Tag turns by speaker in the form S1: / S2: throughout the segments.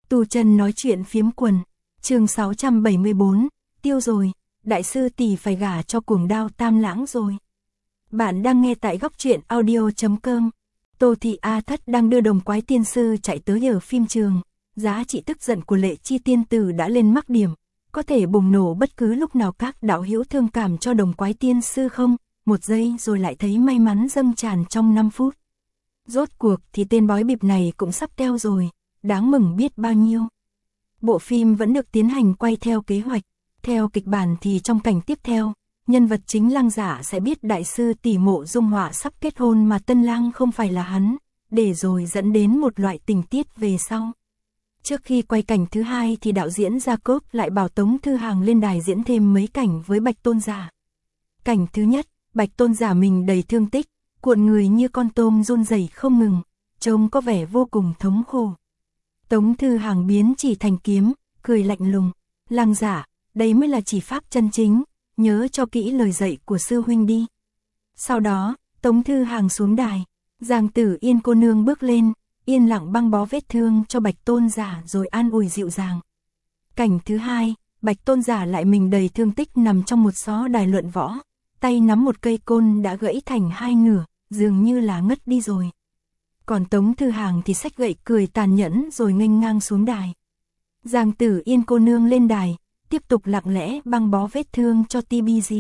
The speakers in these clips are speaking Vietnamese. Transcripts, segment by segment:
S1: Tu chân nói chuyện phiếm quần, chương 674, tiêu rồi, đại sư tỷ phải gả cho cuồng đao Tam Lãng rồi. Bạn đang nghe tại góc truyện audio.com. Tô Thị A Thất đang đưa Đồng Quái Tiên Sư chạy tới ở phim trường, giá trị tức giận của Lệ Chi Tiên Tử đã lên mắc điểm, có thể bùng nổ bất cứ lúc nào. Các đạo hữu thương cảm cho Đồng Quái Tiên Sư không? Một giây rồi lại thấy may mắn dâng tràn trong 5 phút. Rốt cuộc thì tên bói bịp này cũng sắp teo rồi, đáng mừng biết bao nhiêu. Bộ phim vẫn được tiến hành quay theo kế hoạch, theo kịch bản thì trong cảnh tiếp theo, nhân vật chính Lăng Giả sẽ biết đại sư tỷ Mộ Dung Họa sắp kết hôn mà tân lang không phải là hắn, để rồi dẫn đến một loại tình tiết về sau. Trước khi quay cảnh thứ hai thì đạo diễn Jacob lại bảo Tống Thư Hàng lên đài diễn thêm mấy cảnh với Bạch Tôn Giả. Cảnh thứ nhất, Bạch Tôn Giả mình đầy thương tích, cuộn người như con tôm run rẩy không ngừng, trông có vẻ vô cùng thống khổ. Tống Thư Hàng biến chỉ thành kiếm, cười lạnh lùng, Lăng Giả, đây mới là chỉ pháp chân chính, nhớ cho kỹ lời dạy của sư huynh đi. Sau đó, Tống Thư Hàng xuống đài, Giang Tử Yên cô nương bước lên, yên lặng băng bó vết thương cho Bạch Tôn Giả rồi an ủi dịu dàng. Cảnh thứ hai, Bạch Tôn Giả lại mình đầy thương tích nằm trong một xó đài luận võ, tay nắm một cây côn đã gãy thành hai nửa, dường như là ngất đi rồi. Còn Tống Thư Hàng thì xách gậy cười tàn nhẫn rồi nghênh ngang xuống đài. Giang Tử Yên cô nương lên đài, tiếp tục lặng lẽ băng bó vết thương cho TBG.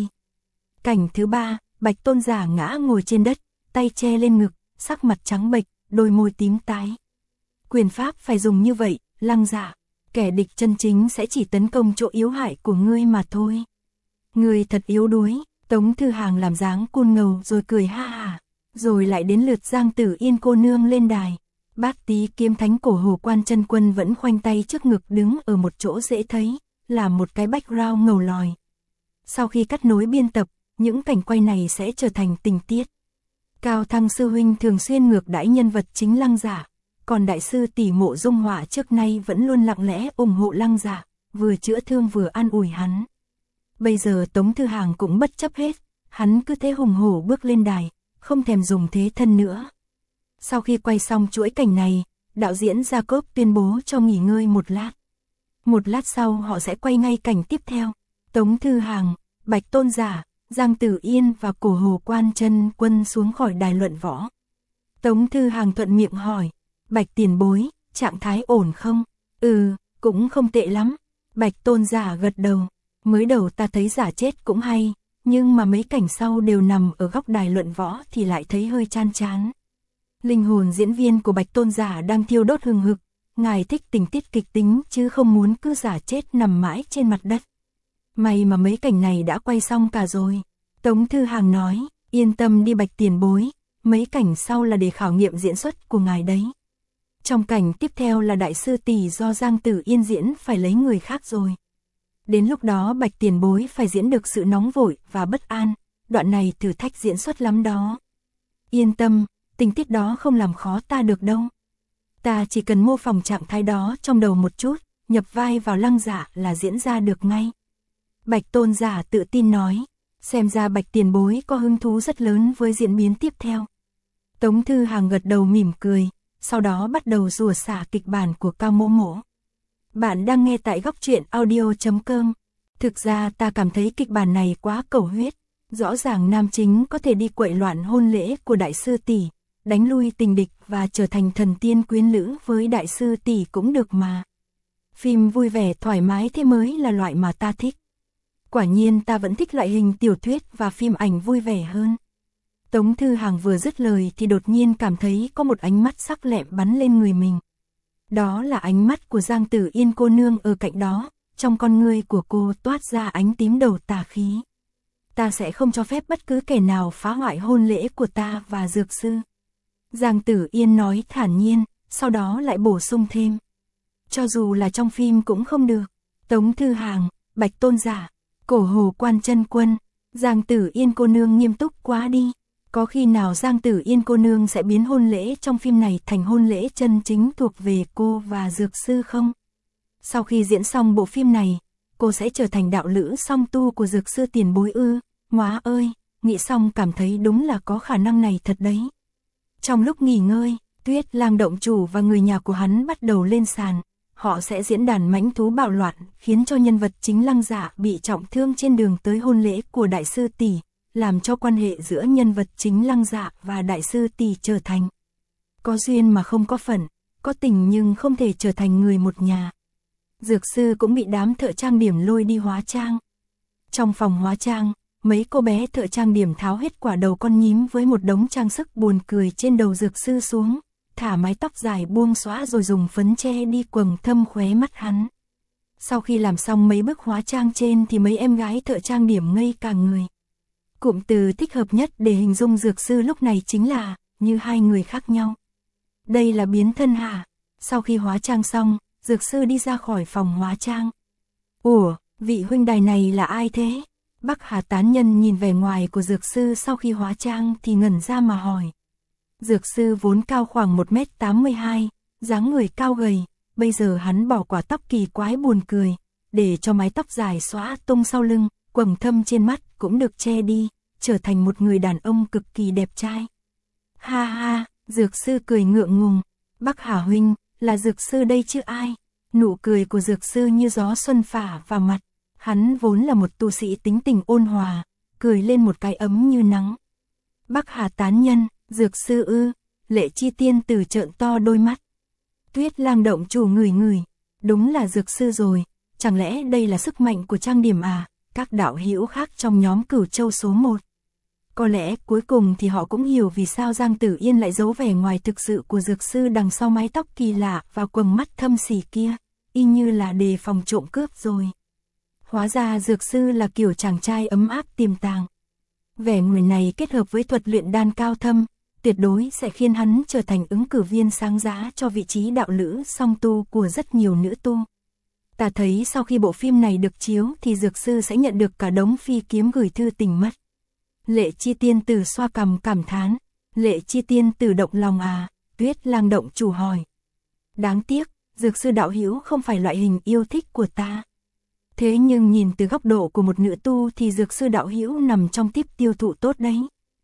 S1: Cảnh thứ ba, Bạch Tôn Giả ngã ngồi trên đất, tay che lên ngực, sắc mặt trắng bệch, đôi môi tím tái. Quyền pháp phải dùng như vậy, Lăng Giả, kẻ địch chân chính sẽ chỉ tấn công chỗ yếu hại của ngươi mà thôi. Ngươi thật yếu đuối. Tống Thư Hàng làm dáng côn ngầu rồi cười ha hả. Rồi lại đến lượt Giang Tử Yên cô nương lên đài. Bát Tý Kiếm Thánh Cổ Hồ Quan Chân Quân vẫn khoanh tay trước ngực đứng ở một chỗ dễ thấy, là một cái background ngầu lòi. Sau khi cắt nối biên tập, những cảnh quay này sẽ trở thành tình tiết. Cao Thăng sư huynh thường xuyên ngược đãi nhân vật chính Lăng Giả, còn đại sư tỷ Mộ Dung Họa trước nay vẫn luôn lặng lẽ ủng hộ Lăng Giả, vừa chữa thương vừa an ủi hắn. Bây giờ Tống Thư Hàng cũng bất chấp hết, hắn cứ thế hùng hổ bước lên đài, không thèm dùng thế thân nữa. Sau khi quay xong chuỗi cảnh này, đạo diễn Jacob tuyên bố cho nghỉ ngơi một lát. Một lát sau họ sẽ quay ngay cảnh tiếp theo. Tống Thư Hàng, Bạch Tôn Giả, Giang Tử Yên và Cổ Hồ Quan Chân Quân xuống khỏi đài luận võ. Tống Thư Hàng thuận miệng hỏi, Bạch tiền bối, trạng thái ổn không? Cũng không tệ lắm. Bạch Tôn Giả gật đầu. Mới đầu ta thấy giả chết cũng hay, nhưng mà mấy cảnh sau đều nằm ở góc đài luận võ thì lại thấy hơi chán chán. Linh hồn diễn viên của Bạch Tôn Giả đang thiêu đốt hừng hực, ngài thích tình tiết kịch tính chứ không muốn cứ giả chết nằm mãi trên mặt đất. May mà mấy cảnh này đã quay xong cả rồi. Tống Thư Hàng nói, yên tâm đi Bạch tiền bối, mấy cảnh sau là để khảo nghiệm diễn xuất của ngài đấy. Trong cảnh tiếp theo là đại sư tỷ do Giang Tử Yên diễn phải lấy người khác rồi. Đến lúc đó Bạch tiền bối phải diễn được sự nóng vội và bất an, đoạn này thử thách diễn xuất lắm đó. Yên tâm, tình tiết đó không làm khó ta được đâu. Ta chỉ cần mô phỏng trạng thái đó trong đầu một chút, nhập vai vào Lăng Giả là diễn ra được ngay. Bạch Tôn Giả tự tin nói, xem ra Bạch tiền bối có hứng thú rất lớn với diễn biến tiếp theo. Tống Thư Hàng gật đầu mỉm cười, sau đó bắt đầu rủa xả kịch bản của Cao Mỗ Mỗ. Bạn đang nghe tại góc truyện audio.com. Thực ra ta cảm thấy kịch bản này quá cầu huyết. Rõ ràng nam chính có thể đi quậy loạn hôn lễ của đại sư tỷ, đánh lui tình địch và trở thành thần tiên quyến lữ với đại sư tỷ cũng được mà. Phim vui vẻ thoải mái thế mới là loại mà ta thích. Quả nhiên ta vẫn thích loại hình tiểu thuyết và phim ảnh vui vẻ hơn. Tống Thư Hàng vừa dứt lời thì đột nhiên cảm thấy có một ánh mắt sắc lẹm bắn lên người mình. Đó là ánh mắt của Giang Tử Yên cô nương ở cạnh đó, trong con ngươi của cô toát ra ánh tím đầu tà khí. Ta sẽ không cho phép bất cứ kẻ nào phá hoại hôn lễ của ta và dược sư. Giang Tử Yên nói thản nhiên, sau đó lại bổ sung thêm. Cho dù là trong phim cũng không được. Tống Thư Hàng, Bạch Tôn Giả, Cổ Hồ Quan Chân Quân, Giang Tử Yên cô nương nghiêm túc quá đi. Có khi nào Giang Tử Yên cô nương sẽ biến hôn lễ trong phim này thành hôn lễ chân chính thuộc về cô và dược sư không? Sau khi diễn xong bộ phim này, cô sẽ trở thành đạo lữ song tu của dược sư tiền bối ư? Móa ơi, nghĩ xong cảm thấy đúng là có khả năng này thật đấy. Trong lúc nghỉ ngơi, Tuyết Lang động chủ và người nhà của hắn bắt đầu lên sàn. họ sẽ diễn đàn mãnh thú bạo loạn, khiến cho nhân vật chính Lăng Dạ bị trọng thương trên đường tới hôn lễ của Đại sư tỷ, làm cho quan hệ giữa nhân vật chính Lăng Dạ và Đại sư tỷ trở thành có duyên mà không có phận, có tình nhưng không thể trở thành người một nhà. Dược sư cũng bị đám thợ trang điểm lôi đi hóa trang. Trong phòng hóa trang, mấy cô bé thợ trang điểm tháo hết quả đầu con nhím với một đống trang sức buồn cười trên đầu dược sư xuống, thả mái tóc dài buông xõa rồi dùng phấn che đi quầng thâm khóe mắt hắn. Sau khi làm xong mấy bước hóa trang trên thì mấy em gái thợ trang điểm ngây cả người. Cụm từ thích hợp nhất để hình dung dược sư lúc này chính là như hai người khác nhau. Đây là biến thân hả? Sau khi hóa trang xong, dược sư đi ra khỏi phòng hóa trang. Ủa, vị huynh đài này là ai thế? Bắc Hà tán nhân nhìn vẻ ngoài của dược sư sau khi hóa trang thì ngẩn ra mà hỏi. Dược sư vốn cao khoảng 1m82, dáng người cao gầy, bây giờ hắn bỏ quả tóc kỳ quái buồn cười, để cho mái tóc dài xõa tung sau lưng, quầng thâm trên mắt cũng được che đi, trở thành một người đàn ông cực kỳ đẹp trai. Ha ha, dược sư cười ngượng ngùng. Bắc Hà huynh, là dược sư đây chứ ai? Nụ cười của dược sư như gió xuân phả vào mặt. Hắn vốn là một tu sĩ tính tình ôn hòa, cười lên một cái ấm như nắng. Bắc Hà tán nhân, dược sư ư? Lệ Chi Tiên Tử trợn to đôi mắt. Tuyết Lang động chủ ngửi ngửi, đúng là dược sư rồi, chẳng lẽ đây là sức mạnh của trang điểm à? Các đạo hữu khác trong nhóm Cửu Châu số 1. Có lẽ cuối cùng thì họ cũng hiểu vì sao Giang Tử Yên lại giấu vẻ ngoài thực sự của dược sư đằng sau mái tóc kỳ lạ và quầng mắt thâm sỉ kia, y như là đề phòng trộm cướp rồi. Hóa ra dược sư là kiểu chàng trai ấm áp tiềm tàng. Vẻ ngoài này kết hợp với thuật luyện đan cao thâm, tuyệt đối sẽ khiến hắn trở thành ứng cử viên sáng giá cho vị trí đạo lữ song tu của rất nhiều nữ tu. Ta thấy sau khi bộ phim này được chiếu thì dược sư sẽ nhận được cả đống phi kiếm gửi thư tình mất. Lệ Chi Tiên Tử xoa cằm cảm thán. Lệ Chi Tiên Tử động lòng à? Tuyết Lang động chủ hỏi. Đáng tiếc, dược sư đạo hữu không phải loại hình yêu thích của ta. Thế nhưng nhìn từ góc độ của một nữ tu thì dược sư đạo hữu nằm trong tiếp tiêu thụ tốt đấy.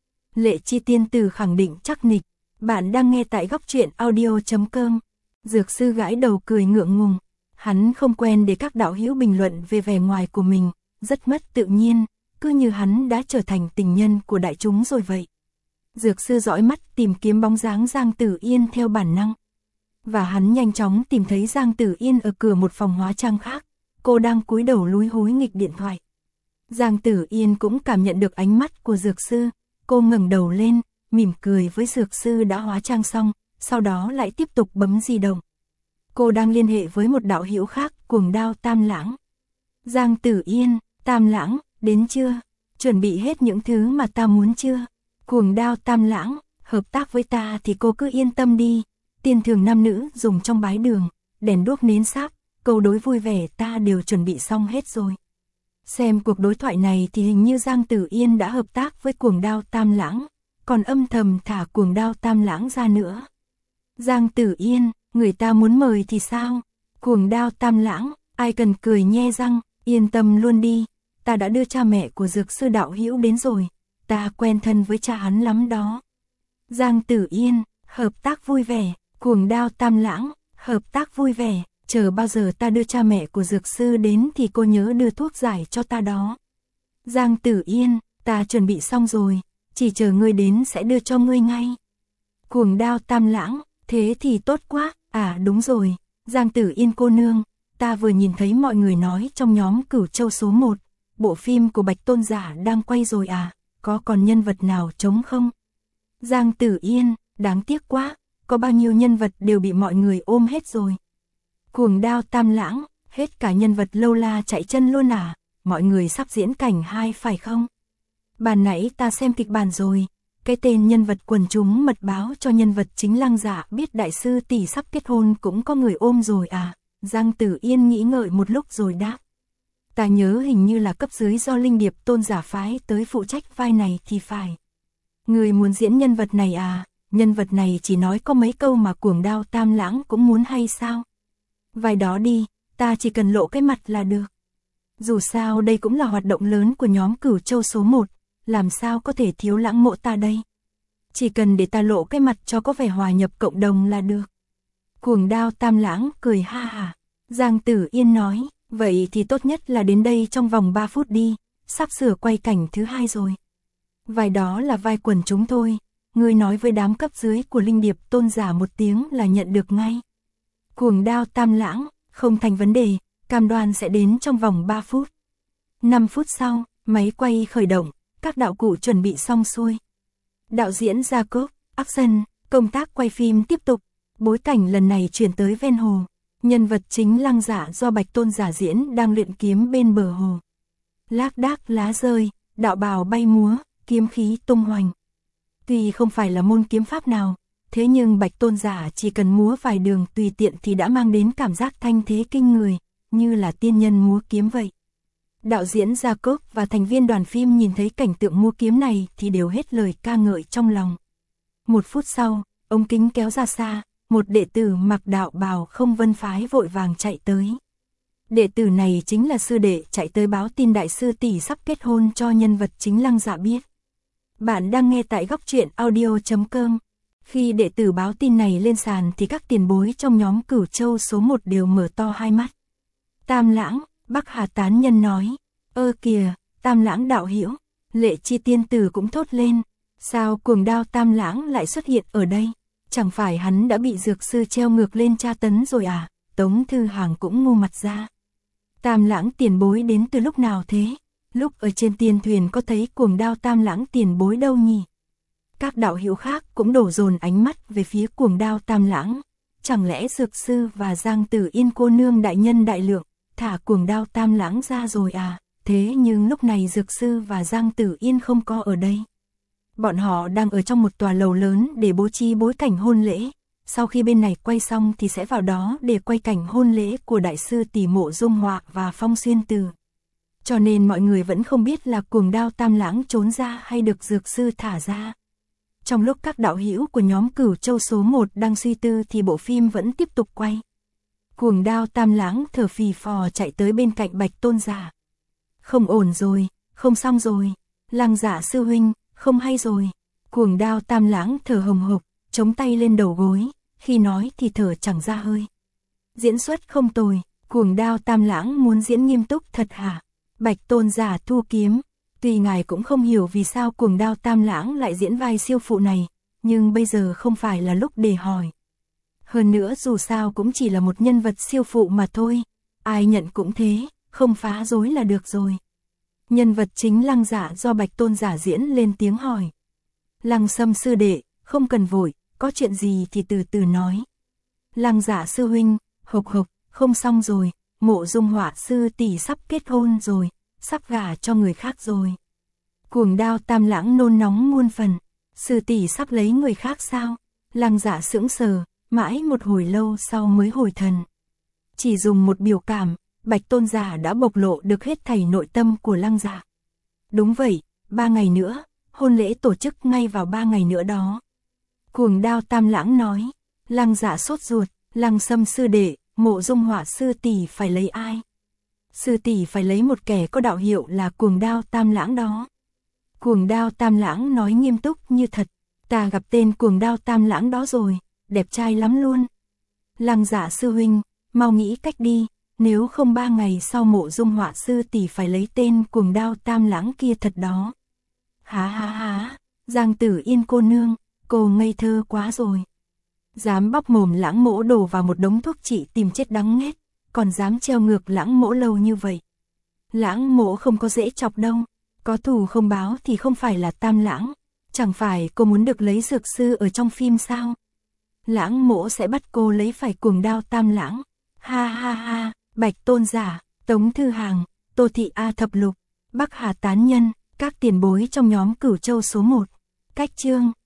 S1: Lệ Chi Tiên Tử khẳng định chắc nịch. Bạn đang nghe tại góc truyện audio.com. Dược sư gãi đầu cười ngượng ngùng. Hắn không quen để các đạo hữu bình luận về vẻ ngoài của mình, rất mất tự nhiên, cứ như hắn đã trở thành tình nhân của đại chúng rồi vậy. Dược sư dõi mắt tìm kiếm bóng dáng Giang Tử Yên theo bản năng. Và hắn nhanh chóng tìm thấy Giang Tử Yên ở cửa một phòng hóa trang khác, cô đang cúi đầu lúi húi nghịch điện thoại. Giang Tử Yên cũng cảm nhận được ánh mắt của dược sư, cô ngẩng đầu lên, mỉm cười với dược sư đã hóa trang xong, sau đó lại tiếp tục bấm di động. Cô đang liên hệ với một đạo hữu khác, Cuồng Đao Tam Lãng. Giang Tử Yên, Tam Lãng, đến chưa? Chuẩn bị hết những thứ mà ta muốn chưa? Cuồng Đao Tam Lãng, hợp tác với ta thì cô cứ yên tâm đi. Tiền thưởng nam nữ dùng trong bái đường, đèn đuốc nến sáp, câu đối vui vẻ ta đều chuẩn bị xong hết rồi. Xem cuộc đối thoại này thì hình như Giang Tử Yên đã hợp tác với Cuồng Đao Tam Lãng, còn âm thầm thả Cuồng Đao Tam Lãng ra nữa. Giang Tử Yên, người ta muốn mời thì sao? Cuồng Đao Tam Lãng, ai cần cười nhe răng, yên tâm luôn đi, ta đã đưa cha mẹ của dược sư đạo hữu đến rồi, ta quen thân với cha hắn lắm đó. Giang Tử Yên, hợp tác vui vẻ. Cuồng Đao Tam Lãng, hợp tác vui vẻ, chờ bao giờ ta đưa cha mẹ của dược sư đến thì cô nhớ đưa thuốc giải cho ta đó. Giang Tử Yên, ta chuẩn bị xong rồi, chỉ chờ ngươi đến sẽ đưa cho ngươi ngay. Cuồng Đao Tam Lãng, thế thì tốt quá, à đúng rồi, Giang Tử Yên cô nương, ta vừa nhìn thấy mọi người nói trong nhóm Cửu Châu số 1, bộ phim của Bạch Tôn Giả đang quay rồi à, có còn nhân vật nào trống không? Giang Tử Yên, đáng tiếc quá, có bao nhiêu nhân vật đều bị mọi người ôm hết rồi. Cuồng Đao Tam Lãng, hết cả nhân vật lâu la chạy chân luôn à, mọi người sắp diễn cảnh 2 phải không? Bàn nãy ta xem kịch bản rồi, cái tên nhân vật quần chúng mật báo cho nhân vật chính Lăng Dạ biết đại sư tỷ sắp kết hôn cũng có người ôm rồi à, Giang Tử Yên nghĩ ngợi một lúc rồi đáp. Ta nhớ hình như là cấp dưới do Linh Điệp Tôn giả phái tới phụ trách vai này thì phải. Người muốn diễn nhân vật này à? Nhân vật này chỉ nói có mấy câu mà Cuồng Đao Tam Lãng cũng muốn hay sao? Vai đó đi, ta chỉ cần lộ cái mặt là được. Dù sao đây cũng là hoạt động lớn của nhóm Cửu Châu số 1, làm sao có thể thiếu Lãng mộ ta đây? Chỉ cần để ta lộ cái mặt cho có vẻ hòa nhập cộng đồng là được. Cuồng Đao Tam Lãng cười ha hả, Giang Tử Yên nói, vậy thì tốt nhất là đến đây trong vòng 3 phút đi, sắp sửa quay cảnh thứ 2 rồi. Vai đó là vai quần chúng thôi, ngươi nói với đám cấp dưới của Linh Điệp Tôn giả một tiếng là nhận được ngay. Cuồng Đao Tam Lãng, không thành vấn đề, cam đoan sẽ đến trong vòng 3 phút. 5 phút sau, máy quay khởi động, các đạo cụ chuẩn bị xong xuôi. Đạo diễn Jacob, action, công tác quay phim tiếp tục, bối cảnh lần này chuyển tới ven hồ. Nhân vật chính Lăng Dạ do Bạch Tôn giả diễn đang luyện kiếm bên bờ hồ. Lác đác lá rơi, đạo bào bay múa, kiếm khí tung hoành. Tuy không phải là môn kiếm pháp nào, thế nhưng Bạch Tôn giả chỉ cần múa vài đường tùy tiện thì đã mang đến cảm giác thanh thế kinh người, như là tiên nhân múa kiếm vậy. Đạo diễn Jacob và thành viên đoàn phim nhìn thấy cảnh tượng múa kiếm này thì đều hết lời ca ngợi trong lòng. 1 phút sau, ống kính kéo ra xa, một đệ tử mặc đạo bào không vân phái vội vàng chạy tới. Đệ tử này chính là sư đệ chạy tới báo tin đại sư tỷ sắp kết hôn cho nhân vật chính Lăng Dạ biết. Bạn đang nghe tại góc truyện audio.com. Khi đệ tử báo tin này lên sàn thì các tiền bối trong nhóm Cửu Châu số 1 đều mở to hai mắt. Tam Lãng, Bắc Hà tán nhân nói, ơ kìa, Tam Lãng đạo hữu. Lệ Chi tiên tử cũng thốt lên, sao Cuồng Đao Tam Lãng lại xuất hiện ở đây? Chẳng phải hắn đã bị dược sư treo ngược lên tra tấn rồi à? Tống Thư Hàng cũng ngu mặt ra. Tam Lãng tiền bối đến từ lúc nào thế? Lúc ở trên tiên thuyền có thấy Cuồng Đao Tam Lãng tiền bối đâu nhỉ? Các đạo hữu khác cũng đổ dồn ánh mắt về phía Cuồng Đao Tam Lãng. Chẳng lẽ dược sư và Giang Tử Yên cô nương đại nhân đại lượng thả Cuồng Đao Tam Lãng ra rồi à? Thế nhưng lúc này dược sư và Giang Tử Yên không có ở đây. Bọn họ đang ở trong một tòa lầu lớn để bố trí bối cảnh hôn lễ. Sau khi bên này quay xong thì sẽ vào đó để quay cảnh hôn lễ của đại sư tỷ Mộ Dung Họa và Phong Xuyên Từ. Cho nên mọi người vẫn không biết là Cuồng Đao Tam Lãng trốn ra hay được dược sư thả ra. Trong lúc các đạo hữu của nhóm Cửu Châu số 1 đang suy tư thì bộ phim vẫn tiếp tục quay. Cuồng Đao Tam Lãng thở phì phò chạy tới bên cạnh Bạch Tôn giả. Không ổn rồi, không xong rồi. Lăng Dạ sư huynh, không hay rồi. Cuồng Đao Tam Lãng thở hồng hộc, chống tay lên đầu gối, khi nói thì thở chẳng ra hơi. Diễn xuất không tồi, Cuồng Đao Tam Lãng muốn diễn nghiêm túc thật hả? Bạch Tôn giả thu kiếm, tuy ngài cũng không hiểu vì sao Cuồng Đao Tam Lãng lại diễn vai siêu phụ này, nhưng bây giờ không phải là lúc để hỏi. Hơn nữa dù sao cũng chỉ là một nhân vật siêu phụ mà thôi, ai nhận cũng thế, không phá rối là được rồi. Nhân vật chính Lăng Dạ do Bạch Tôn giả diễn lên tiếng hỏi. Lăng Sâm sư đệ, không cần vội, có chuyện gì thì từ từ nói. Lăng Dạ sư huynh, hộc hộc, không xong rồi, Mộ Dung Họa sư tỷ sắp kết hôn rồi, sắp gả cho người khác rồi. Cuồng Đao Tam Lãng nôn nóng muôn phần, sư tỷ sắp lấy người khác sao? Lăng Dạ sững sờ, mãi một hồi lâu sau mới hồi thần. Chỉ dùng một biểu cảm, Bạch Tôn giả đã bộc lộ được hết thảy nội tâm của Lăng Dạ. Đúng vậy, 3 ngày nữa, hôn lễ tổ chức ngay vào 3 ngày nữa đó. Cuồng Đao Tam Lãng nói. Lăng Dạ sốt ruột, Lăng Sâm sư đệ, Mộ Dung Họa sư tỷ phải lấy ai? Sư tỷ phải lấy một kẻ có đạo hiệu là Cuồng Đao Tam Lãng đó. Cuồng Đao Tam Lãng nói nghiêm túc như thật, ta gặp tên Cuồng Đao Tam Lãng đó rồi, đẹp trai lắm luôn. Lăng Dạ sư huynh, mau nghĩ cách đi, nếu không 3 ngày sau Mộ Dung Họa sư tỷ phải lấy tên Cuồng Đao Tam Lãng kia thật đó. Há há há, Giang Tử Yên cô nương, cô ngây thơ quá rồi. Dám bóc mồm Lãng Mỗ đổ vào một đống thuốc trị tìm chết đắng nghét, còn dám treo ngược Lãng Mỗ lâu như vậy. Lãng Mỗ không có dễ chọc đâu, có thù không báo thì không phải là Tam Lãng, chẳng phải cô muốn được lấy dược sư ở trong phim sao? Lãng Mỗ sẽ bắt cô lấy phải Cuồng Đao Tam Lãng. Ha ha ha, Bạch Tôn giả, Tống Thư Hàng, Tô Thị A Thập Lục, Bắc Hà tán nhân, các tiền bối trong nhóm Cửu Châu số 1. Cách chương